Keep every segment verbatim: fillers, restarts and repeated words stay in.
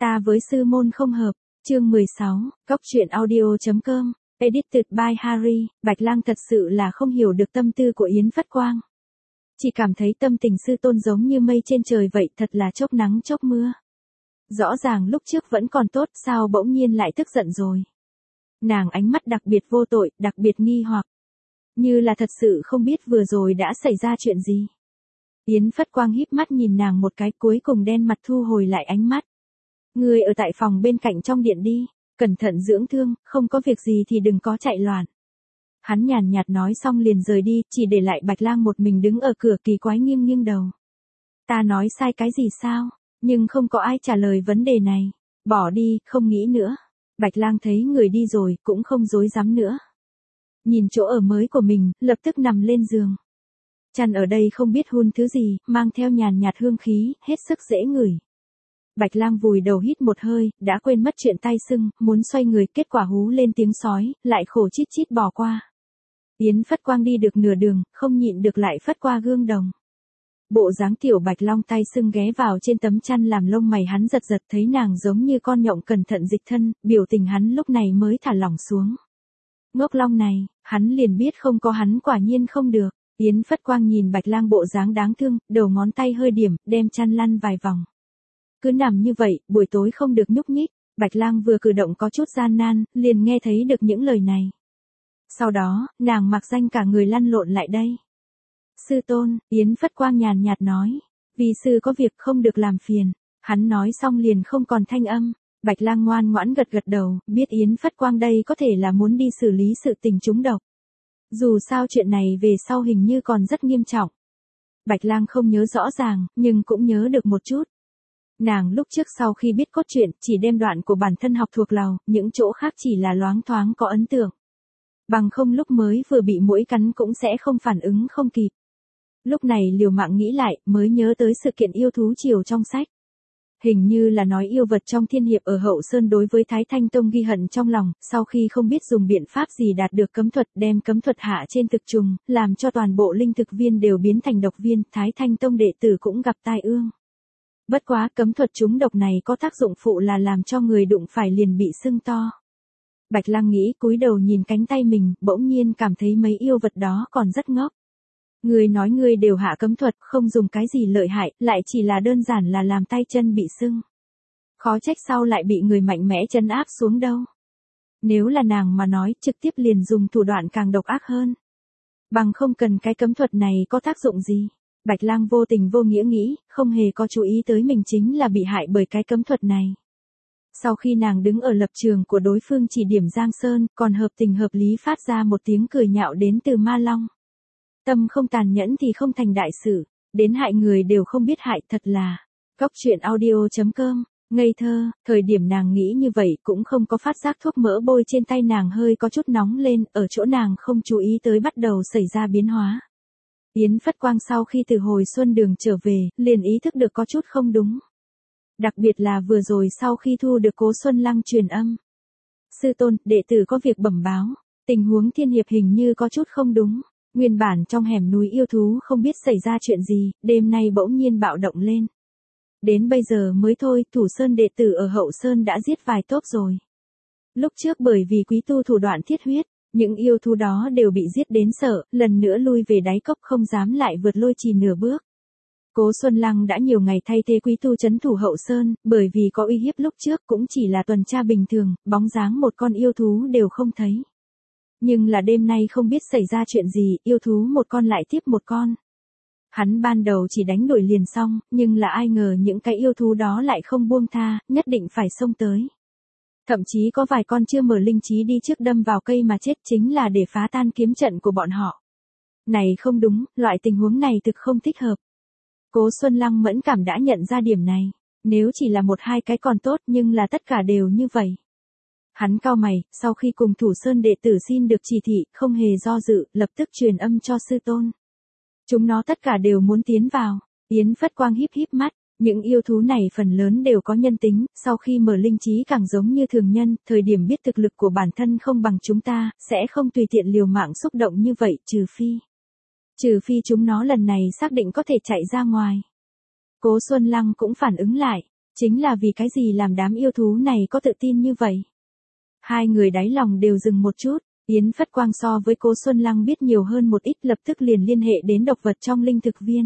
Ta với sư môn không hợp, chương mười sáu, cóc truyện audio chấm com, edited by Harry. Bạch Lang thật sự là không hiểu được tâm tư của Yến Phất Quang. Chỉ cảm thấy tâm tình sư tôn giống như mây trên trời vậy, thật là chốc nắng chốc mưa. Rõ ràng lúc trước vẫn còn tốt, sao bỗng nhiên lại tức giận rồi. Nàng ánh mắt đặc biệt vô tội, đặc biệt nghi hoặc. Như là thật sự không biết vừa rồi đã xảy ra chuyện gì. Yến Phất Quang híp mắt nhìn nàng một cái, cuối cùng đen mặt thu hồi lại ánh mắt. Ngươi ở tại phòng bên cạnh trong điện đi, cẩn thận dưỡng thương, không có việc gì thì đừng có chạy loạn. Hắn nhàn nhạt nói xong liền rời đi, chỉ để lại Bạch Lang một mình đứng ở cửa kỳ quái nghiêng nghiêng đầu. Ta nói sai cái gì sao? Nhưng không có ai trả lời vấn đề này. Bỏ đi, không nghĩ nữa. Bạch Lang thấy người đi rồi, cũng không dối dám nữa. Nhìn chỗ ở mới của mình, lập tức nằm lên giường. Chăn ở đây không biết hun thứ gì, mang theo nhàn nhạt hương khí, hết sức dễ ngửi. Bạch Lang vùi đầu hít một hơi, đã quên mất chuyện tay sưng, muốn xoay người, kết quả hú lên tiếng sói, lại khổ chít chít bỏ qua. Yến Phất Quang đi được nửa đường, không nhịn được lại phất qua gương đồng. Bộ dáng tiểu Bạch Long tay sưng ghé vào trên tấm chăn làm lông mày hắn giật giật, thấy nàng giống như con nhộng cẩn thận dịch thân, biểu tình hắn lúc này mới thả lỏng xuống. Ngốc Long này, hắn liền biết không có hắn quả nhiên không được. Yến Phất Quang nhìn Bạch Lang bộ dáng đáng thương, đầu ngón tay hơi điểm, đem chăn lăn vài vòng. Cứ nằm như vậy, buổi tối không được nhúc nhích. Bạch Lang vừa cử động có chút gian nan, liền nghe thấy được những lời này. Sau đó, nàng mặc danh cả người lăn lộn lại đây. Sư tôn, Yến Phất Quang nhàn nhạt nói. Vì sư có việc không được làm phiền. Hắn nói xong liền không còn thanh âm. Bạch Lang ngoan ngoãn gật gật đầu, biết Yến Phất Quang đây có thể là muốn đi xử lý sự tình trúng độc. Dù sao chuyện này về sau hình như còn rất nghiêm trọng. Bạch Lang không nhớ rõ ràng, nhưng cũng nhớ được một chút. Nàng lúc trước sau khi biết cốt truyện, chỉ đem đoạn của bản thân học thuộc lòng, những chỗ khác chỉ là loáng thoáng có ấn tượng. Bằng không lúc mới vừa bị muỗi cắn cũng sẽ không phản ứng không kịp. Lúc này liều mạng nghĩ lại, mới nhớ tới sự kiện yêu thú triều trong sách. Hình như là nói yêu vật trong thiên hiệp ở Hậu Sơn đối với Thái Thanh Tông ghi hận trong lòng, sau khi không biết dùng biện pháp gì đạt được cấm thuật, đem cấm thuật hạ trên thực trùng, làm cho toàn bộ linh thực viên đều biến thành độc viên, Thái Thanh Tông đệ tử cũng gặp tai ương. Bất quá cấm thuật trúng độc này có tác dụng phụ là làm cho người đụng phải liền bị sưng to. Bạch Lang nghĩ, cúi đầu nhìn cánh tay mình, bỗng nhiên cảm thấy mấy yêu vật đó còn rất ngốc. Người nói người đều hạ cấm thuật, không dùng cái gì lợi hại, lại chỉ là đơn giản là làm tay chân bị sưng. Khó trách sau lại bị người mạnh mẽ trấn áp xuống đâu. Nếu là nàng mà nói, trực tiếp liền dùng thủ đoạn càng độc ác hơn. Bằng không cần cái cấm thuật này có tác dụng gì. Bạch Lang vô tình vô nghĩa nghĩ, không hề có chú ý tới mình chính là bị hại bởi cái cấm thuật này. Sau khi nàng đứng ở lập trường của đối phương chỉ điểm Giang Sơn, còn hợp tình hợp lý phát ra một tiếng cười nhạo đến từ Ma Long. Tâm không tàn nhẫn thì không thành đại sự, đến hại người đều không biết hại, thật là. Cóc truyện audio chấm com, ngây thơ, thời điểm nàng nghĩ như vậy cũng không có phát giác thuốc mỡ bôi trên tay nàng hơi có chút nóng lên, ở chỗ nàng không chú ý tới bắt đầu xảy ra biến hóa. Yến Phất Quang sau khi từ hồi xuân đường trở về, liền ý thức được có chút không đúng. Đặc biệt là vừa rồi sau khi thu được Cố Xuân Lăng truyền âm. Sư tôn, đệ tử có việc bẩm báo, tình huống thiên hiệp hình như có chút không đúng. Nguyên bản trong hẻm núi yêu thú không biết xảy ra chuyện gì, đêm nay bỗng nhiên bạo động lên. Đến bây giờ mới thôi, Thủ Sơn đệ tử ở Hậu Sơn đã giết vài tốp rồi. Lúc trước bởi vì quý tu thủ đoạn thiết huyết, những yêu thú đó đều bị giết đến sợ, lần nữa lui về đáy cốc không dám lại vượt lôi trì nửa bước. Cố Xuân Lăng đã nhiều ngày thay thế quý tu trấn thủ Hậu Sơn, bởi vì có uy hiếp lúc trước cũng chỉ là tuần tra bình thường, bóng dáng một con yêu thú đều không thấy. Nhưng là đêm nay không biết xảy ra chuyện gì, yêu thú một con lại tiếp một con. Hắn ban đầu chỉ đánh đuổi liền xong, nhưng là ai ngờ những cái yêu thú đó lại không buông tha, nhất định phải xông tới. Thậm chí có vài con chưa mở linh trí đi trước đâm vào cây mà chết chính là để phá tan kiếm trận của bọn họ. Này không đúng, loại tình huống này thực không thích hợp. Cố Xuân Lăng mẫn cảm đã nhận ra điểm này. Nếu chỉ là một hai cái còn tốt nhưng là tất cả đều như vậy. Hắn cau mày, sau khi cùng Thủ Sơn đệ tử xin được chỉ thị, không hề do dự, lập tức truyền âm cho sư tôn. Chúng nó tất cả đều muốn tiến vào. Yến Phất Quang híp híp mắt, những yêu thú này phần lớn đều có nhân tính, sau khi mở linh trí càng giống như thường nhân, thời điểm biết thực lực của bản thân không bằng chúng ta, sẽ không tùy tiện liều mạng xúc động như vậy, trừ phi. Trừ phi chúng nó lần này xác định có thể chạy ra ngoài. Cố Xuân Lăng cũng phản ứng lại. Chính là vì cái gì làm đám yêu thú này có tự tin như vậy? Hai người đáy lòng đều dừng một chút, Yến Phất Quang so với Cố Xuân Lăng biết nhiều hơn một ít, lập tức liền liên hệ đến độc vật trong linh thực viên.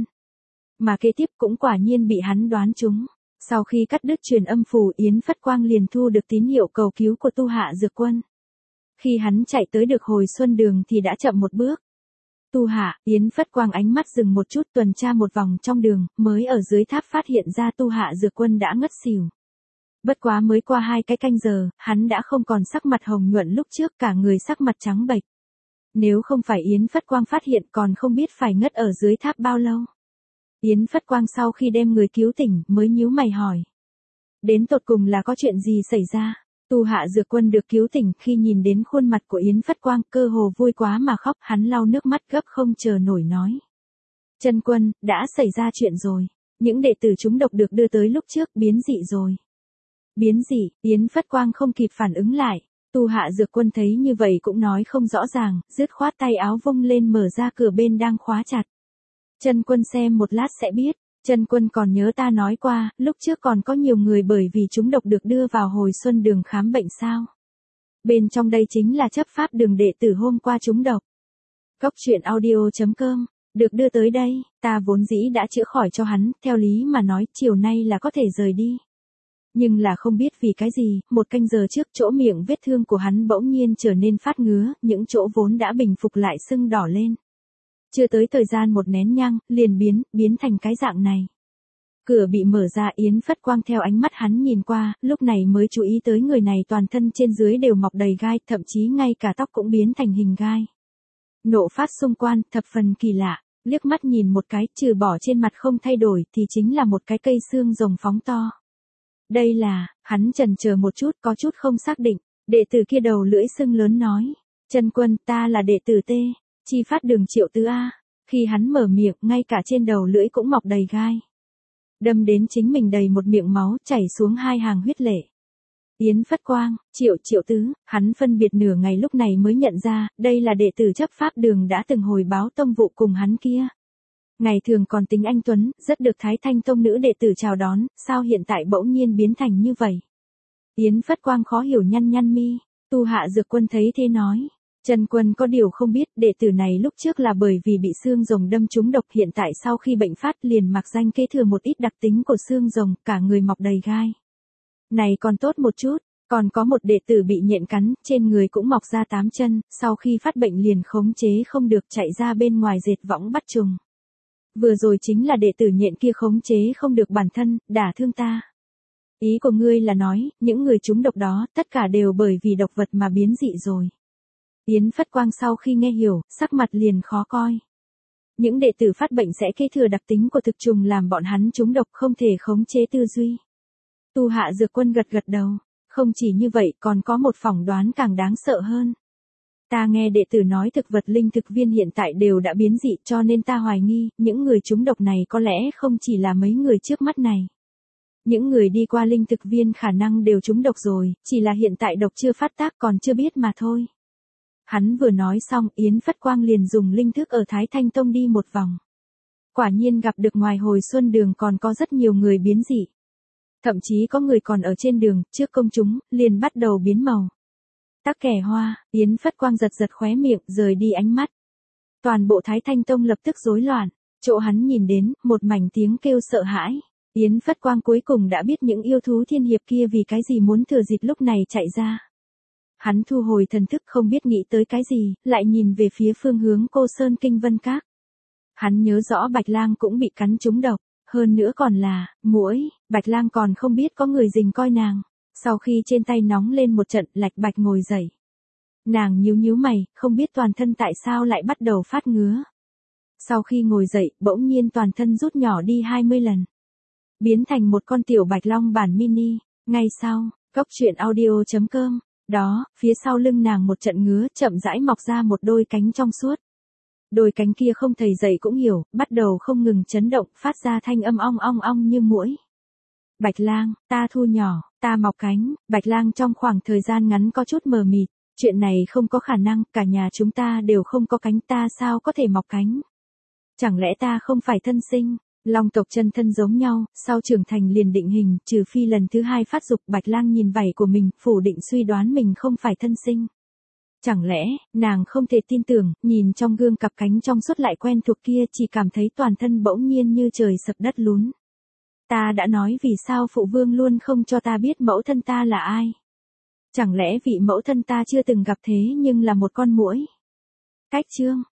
Mà kế tiếp cũng quả nhiên bị hắn đoán trúng. Sau khi cắt đứt truyền âm phù, Yến Phất Quang liền thu được tín hiệu cầu cứu của Tu Hạ Dược Quân. Khi hắn chạy tới được Hồi Xuân Đường thì đã chậm một bước. Tu Hạ, Yến Phất Quang ánh mắt dừng một chút, tuần tra một vòng trong đường, mới ở dưới tháp phát hiện ra Tu Hạ Dược Quân đã ngất xỉu. Bất quá mới qua hai cái canh giờ, hắn đã không còn sắc mặt hồng nhuận lúc trước, cả người sắc mặt trắng bệch. Nếu không phải Yến Phất Quang phát hiện còn không biết phải ngất ở dưới tháp bao lâu. Yến Phất Quang sau khi đem người cứu tỉnh mới nhíu mày hỏi. Đến tột cùng là có chuyện gì xảy ra? Tu Hạ Dược Quân được cứu tỉnh, khi nhìn đến khuôn mặt của Yến Phất Quang cơ hồ vui quá mà khóc, hắn lau nước mắt gấp không chờ nổi nói. Chân Quân, đã xảy ra chuyện rồi. Những đệ tử chúng độc được đưa tới lúc trước biến dị rồi. Biến dị, Yến Phất Quang không kịp phản ứng lại. Tu Hạ Dược Quân thấy như vậy cũng nói không rõ ràng, dứt khoát tay áo vung lên mở ra cửa bên đang khóa chặt. Chân Quân xem một lát sẽ biết. Chân Quân còn nhớ ta nói qua, lúc trước còn có nhiều người bởi vì chúng độc được đưa vào Hồi Xuân Đường khám bệnh sao. Bên trong đây chính là chấp pháp đường đệ tử hôm qua chúng độc. Cốc truyện audio chấm com, được đưa tới đây, ta vốn dĩ đã chữa khỏi cho hắn, theo lý mà nói chiều nay là có thể rời đi. Nhưng là không biết vì cái gì, một canh giờ trước chỗ miệng vết thương của hắn bỗng nhiên trở nên phát ngứa, những chỗ vốn đã bình phục lại sưng đỏ lên. Chưa tới thời gian một nén nhang, liền biến, biến thành cái dạng này. Cửa bị mở ra, Yến Phất Quang theo ánh mắt hắn nhìn qua, lúc này mới chú ý tới người này toàn thân trên dưới đều mọc đầy gai, thậm chí ngay cả tóc cũng biến thành hình gai. Nộ phát xung quan, thập phần kỳ lạ, liếc mắt nhìn một cái, trừ bỏ trên mặt không thay đổi thì chính là một cái cây xương rồng phóng to. Đây là, hắn chần chờ một chút, có chút không xác định, đệ tử kia đầu lưỡi sưng lớn nói. Chân Quân, ta là đệ tử T. Chi phát đường Triệu Tứ A. Khi hắn mở miệng, ngay cả trên đầu lưỡi cũng mọc đầy gai. Đâm đến chính mình đầy một miệng máu, chảy xuống hai hàng huyết lệ. Yến Phất Quang, Triệu Triệu Tứ, hắn phân biệt nửa ngày lúc này mới nhận ra, đây là đệ tử chấp pháp đường đã từng hồi báo tông vụ cùng hắn kia. Ngày thường còn tính anh tuấn, rất được Thái Thanh tông nữ đệ tử chào đón, sao hiện tại bỗng nhiên biến thành như vậy? Yến Phất Quang khó hiểu nhăn nhăn mi, Tu Hạ Dược Quân thấy thế nói. Chân Quân có điều không biết, đệ tử này lúc trước là bởi vì bị xương rồng đâm trúng độc, hiện tại sau khi bệnh phát liền mặc danh kế thừa một ít đặc tính của xương rồng, cả người mọc đầy gai. Này còn tốt một chút, còn có một đệ tử bị nhện cắn, trên người cũng mọc ra tám chân, sau khi phát bệnh liền khống chế không được chạy ra bên ngoài dệt võng bắt trùng. Vừa rồi chính là đệ tử nhện kia khống chế không được bản thân, đả thương ta. Ý của ngươi là nói, những người trúng độc đó, tất cả đều bởi vì độc vật mà biến dị rồi. Yến Phất Quang sau khi nghe hiểu, sắc mặt liền khó coi. Những đệ tử phát bệnh sẽ kế thừa đặc tính của thực trùng làm bọn hắn trúng độc không thể khống chế tư duy. Tu Hạ Dược Quân gật gật đầu. Không chỉ như vậy còn có một phỏng đoán càng đáng sợ hơn. Ta nghe đệ tử nói thực vật linh thực viên hiện tại đều đã biến dị, cho nên ta hoài nghi, những người trúng độc này có lẽ không chỉ là mấy người trước mắt này. Những người đi qua linh thực viên khả năng đều trúng độc rồi, chỉ là hiện tại độc chưa phát tác còn chưa biết mà thôi. Hắn vừa nói xong, Yến Phất Quang liền dùng linh thức ở Thái Thanh Tông đi một vòng. Quả nhiên gặp được ngoài Hồi Xuân Đường còn có rất nhiều người biến dị. Thậm chí có người còn ở trên đường, trước công chúng, liền bắt đầu biến màu. Tắc kẻ hoa, Yến Phất Quang giật giật khóe miệng, rời đi ánh mắt. Toàn bộ Thái Thanh Tông lập tức rối loạn, chỗ hắn nhìn đến, một mảnh tiếng kêu sợ hãi. Yến Phất Quang cuối cùng đã biết những yêu thú thiên hiệp kia vì cái gì muốn thừa dịp lúc này chạy ra. Hắn thu hồi thần thức không biết nghĩ tới cái gì, lại nhìn về phía phương hướng Cô Sơn Kinh Vân Các. Hắn nhớ rõ Bạch Lang cũng bị cắn trúng độc, hơn nữa còn là, muỗi, Bạch Lang còn không biết có người rình coi nàng. Sau khi trên tay nóng lên một trận, Lạch Bạch ngồi dậy. Nàng nhíu nhíu mày, không biết toàn thân tại sao lại bắt đầu phát ngứa. Sau khi ngồi dậy, bỗng nhiên toàn thân rút nhỏ đi hai mươi lần. Biến thành một con tiểu Bạch Long bản mini, ngay sau, cốc truyện audio chấm com. Đó, phía sau lưng nàng một trận ngứa, chậm rãi mọc ra một đôi cánh trong suốt. Đôi cánh kia không thầy dậy cũng hiểu, bắt đầu không ngừng chấn động, phát ra thanh âm ong ong ong như muỗi. Bạch Lang, ta thu nhỏ, ta mọc cánh. Bạch Lang trong khoảng thời gian ngắn có chút mờ mịt, chuyện này không có khả năng, cả nhà chúng ta đều không có cánh, ta sao có thể mọc cánh? Chẳng lẽ ta không phải thân sinh? Long tộc chân thân giống nhau, sau trưởng thành liền định hình, trừ phi lần thứ hai phát dục. Bạch Lang nhìn vảy của mình, phủ định suy đoán mình không phải thân sinh. Chẳng lẽ, nàng không thể tin tưởng, nhìn trong gương cặp cánh trong suốt lại quen thuộc kia, chỉ cảm thấy toàn thân bỗng nhiên như trời sập đất lún. Ta đã nói vì sao phụ vương luôn không cho ta biết mẫu thân ta là ai. Chẳng lẽ vị mẫu thân ta chưa từng gặp thế nhưng là một con muỗi. Cách chương